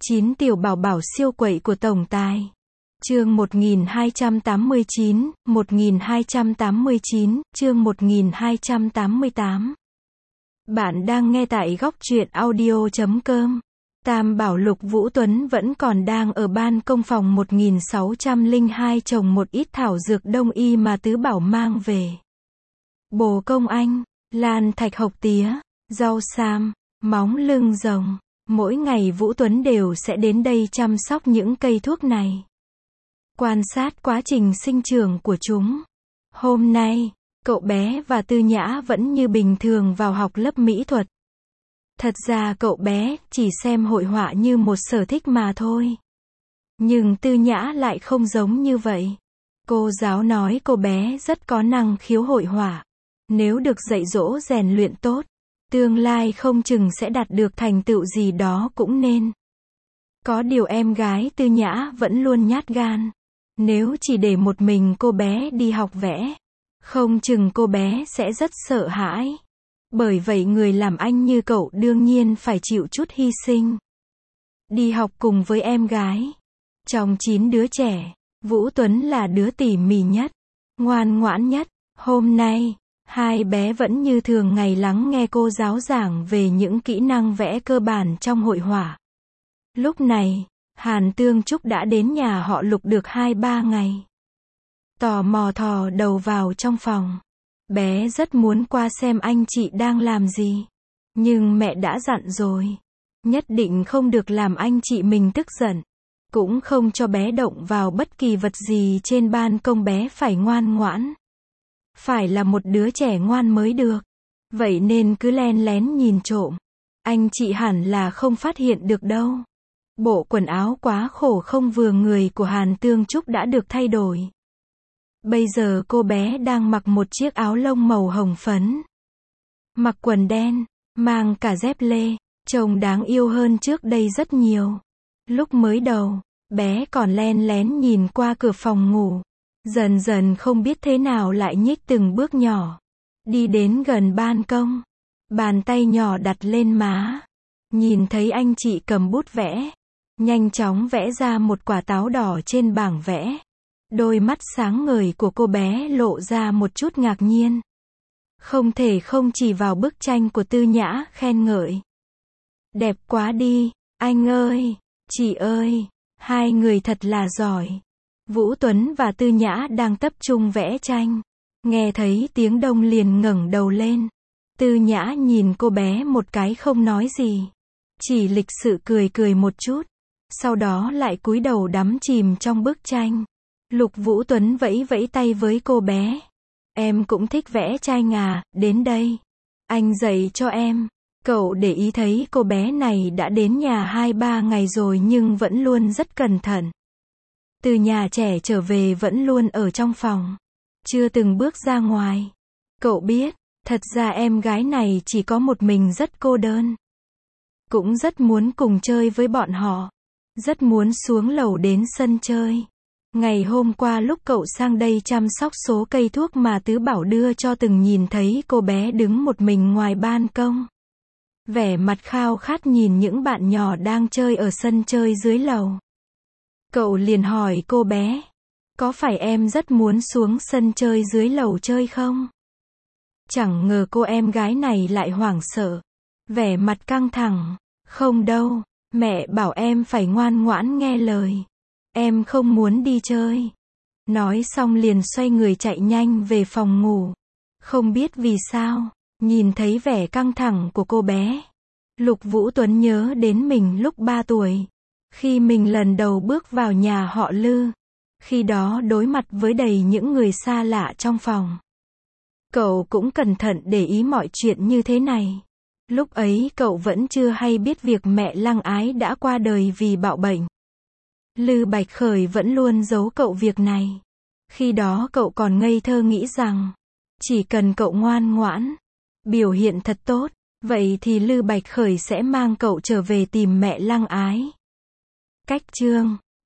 9 tiểu bảo bảo siêu quậy của tổng tài. Chương 1289, 1289, chương 1288. Bạn đang nghe tại góc truyện audio.com. Tam bảo Lục Vũ Tuấn vẫn còn đang ở ban công phòng 1602 trồng một ít thảo dược đông y mà tứ bảo mang về. Bồ công anh, lan thạch hộc tía, rau sam, móng lưng rồng. Mỗi ngày Vũ Tuấn đều sẽ đến đây chăm sóc những cây thuốc này. Quan sát quá trình sinh trưởng của chúng. Hôm nay, cậu bé và Tư Nhã vẫn như bình thường vào học lớp mỹ thuật. Thật ra cậu bé chỉ xem hội họa như một sở thích mà thôi. Nhưng Tư Nhã lại không giống như vậy. Cô giáo nói cô bé rất có năng khiếu hội họa. Nếu được dạy dỗ rèn luyện tốt, tương lai không chừng sẽ đạt được thành tựu gì đó cũng nên. Có điều em gái Tư Nhã vẫn luôn nhát gan. Nếu chỉ để một mình cô bé đi học vẽ, không chừng cô bé sẽ rất sợ hãi. Bởi vậy người làm anh như cậu đương nhiên phải chịu chút hy sinh. Đi học cùng với em gái. Trong 9 đứa trẻ, Vũ Tuấn là đứa tỉ mỉ nhất, ngoan ngoãn nhất. Hôm nay, hai bé vẫn như thường ngày lắng nghe cô giáo giảng về những kỹ năng vẽ cơ bản trong hội họa. Lúc này, Hàn Tương Trúc đã đến nhà họ Lục được 2-3 ngày. Tò mò thò đầu vào trong phòng. Bé rất muốn qua xem anh chị đang làm gì. Nhưng mẹ đã dặn rồi. Nhất định không được làm anh chị mình tức giận. Cũng không cho bé động vào bất kỳ vật gì trên ban công, bé phải ngoan ngoãn. Phải là một đứa trẻ ngoan mới được. Vậy nên cứ len lén nhìn trộm. Anh chị hẳn là không phát hiện được đâu. Bộ quần áo quá khổ không vừa người của Hàn Tương Trúc đã được thay đổi. Bây giờ cô bé đang mặc một chiếc áo lông màu hồng phấn. Mặc quần đen, mang cả dép lê, trông đáng yêu hơn trước đây rất nhiều. Lúc mới đầu, bé còn len lén nhìn qua cửa phòng ngủ. Dần dần không biết thế nào lại nhích từng bước nhỏ. Đi đến gần ban công. Bàn tay nhỏ đặt lên má. Nhìn thấy anh chị cầm bút vẽ. Nhanh chóng vẽ ra một quả táo đỏ trên bảng vẽ. Đôi mắt sáng ngời của cô bé lộ ra một chút ngạc nhiên. Không thể không chỉ vào bức tranh của Tư Nhã khen ngợi. Đẹp quá đi, anh ơi, chị ơi, hai người thật là giỏi. Vũ Tuấn và Tư Nhã đang tập trung vẽ tranh. Nghe thấy tiếng động liền ngẩng đầu lên. Tư Nhã nhìn cô bé một cái không nói gì. Chỉ lịch sự cười cười một chút. Sau đó lại cúi đầu đắm chìm trong bức tranh. Lục Vũ Tuấn vẫy vẫy tay với cô bé. Em cũng thích vẽ tranh à, đến đây. Anh dạy cho em. Cậu để ý thấy cô bé này đã đến nhà 2-3 ngày rồi nhưng vẫn luôn rất cẩn thận. Từ nhà trẻ trở về vẫn luôn ở trong phòng. Chưa từng bước ra ngoài. Cậu biết, thật ra em gái này chỉ có một mình rất cô đơn. Cũng rất muốn cùng chơi với bọn họ. Rất muốn xuống lầu đến sân chơi. Ngày hôm qua lúc cậu sang đây chăm sóc số cây thuốc mà Tứ Bảo đưa cho từng nhìn thấy cô bé đứng một mình ngoài ban công. Vẻ mặt khao khát nhìn những bạn nhỏ đang chơi ở sân chơi dưới lầu. Cậu liền hỏi cô bé. Có phải em rất muốn xuống sân chơi dưới lầu chơi không? Chẳng ngờ cô em gái này lại hoảng sợ. Vẻ mặt căng thẳng. Không đâu, mẹ bảo em phải ngoan ngoãn nghe lời. Em không muốn đi chơi. Nói xong liền xoay người chạy nhanh về phòng ngủ. Không biết vì sao, nhìn thấy vẻ căng thẳng của cô bé. Lục Vũ Tuấn nhớ đến mình lúc 3 tuổi. Khi mình lần đầu bước vào nhà họ Lư. Khi đó đối mặt với đầy những người xa lạ trong phòng. Cậu cũng cẩn thận để ý mọi chuyện như thế này. Lúc ấy cậu vẫn chưa hay biết việc mẹ Lăng Ái đã qua đời vì bạo bệnh. Lư Bạch Khởi vẫn luôn giấu cậu việc này. Khi đó cậu còn ngây thơ nghĩ rằng, chỉ cần cậu ngoan ngoãn, biểu hiện thật tốt, vậy thì Lư Bạch Khởi sẽ mang cậu trở về tìm mẹ Lăng Ái. Cách chương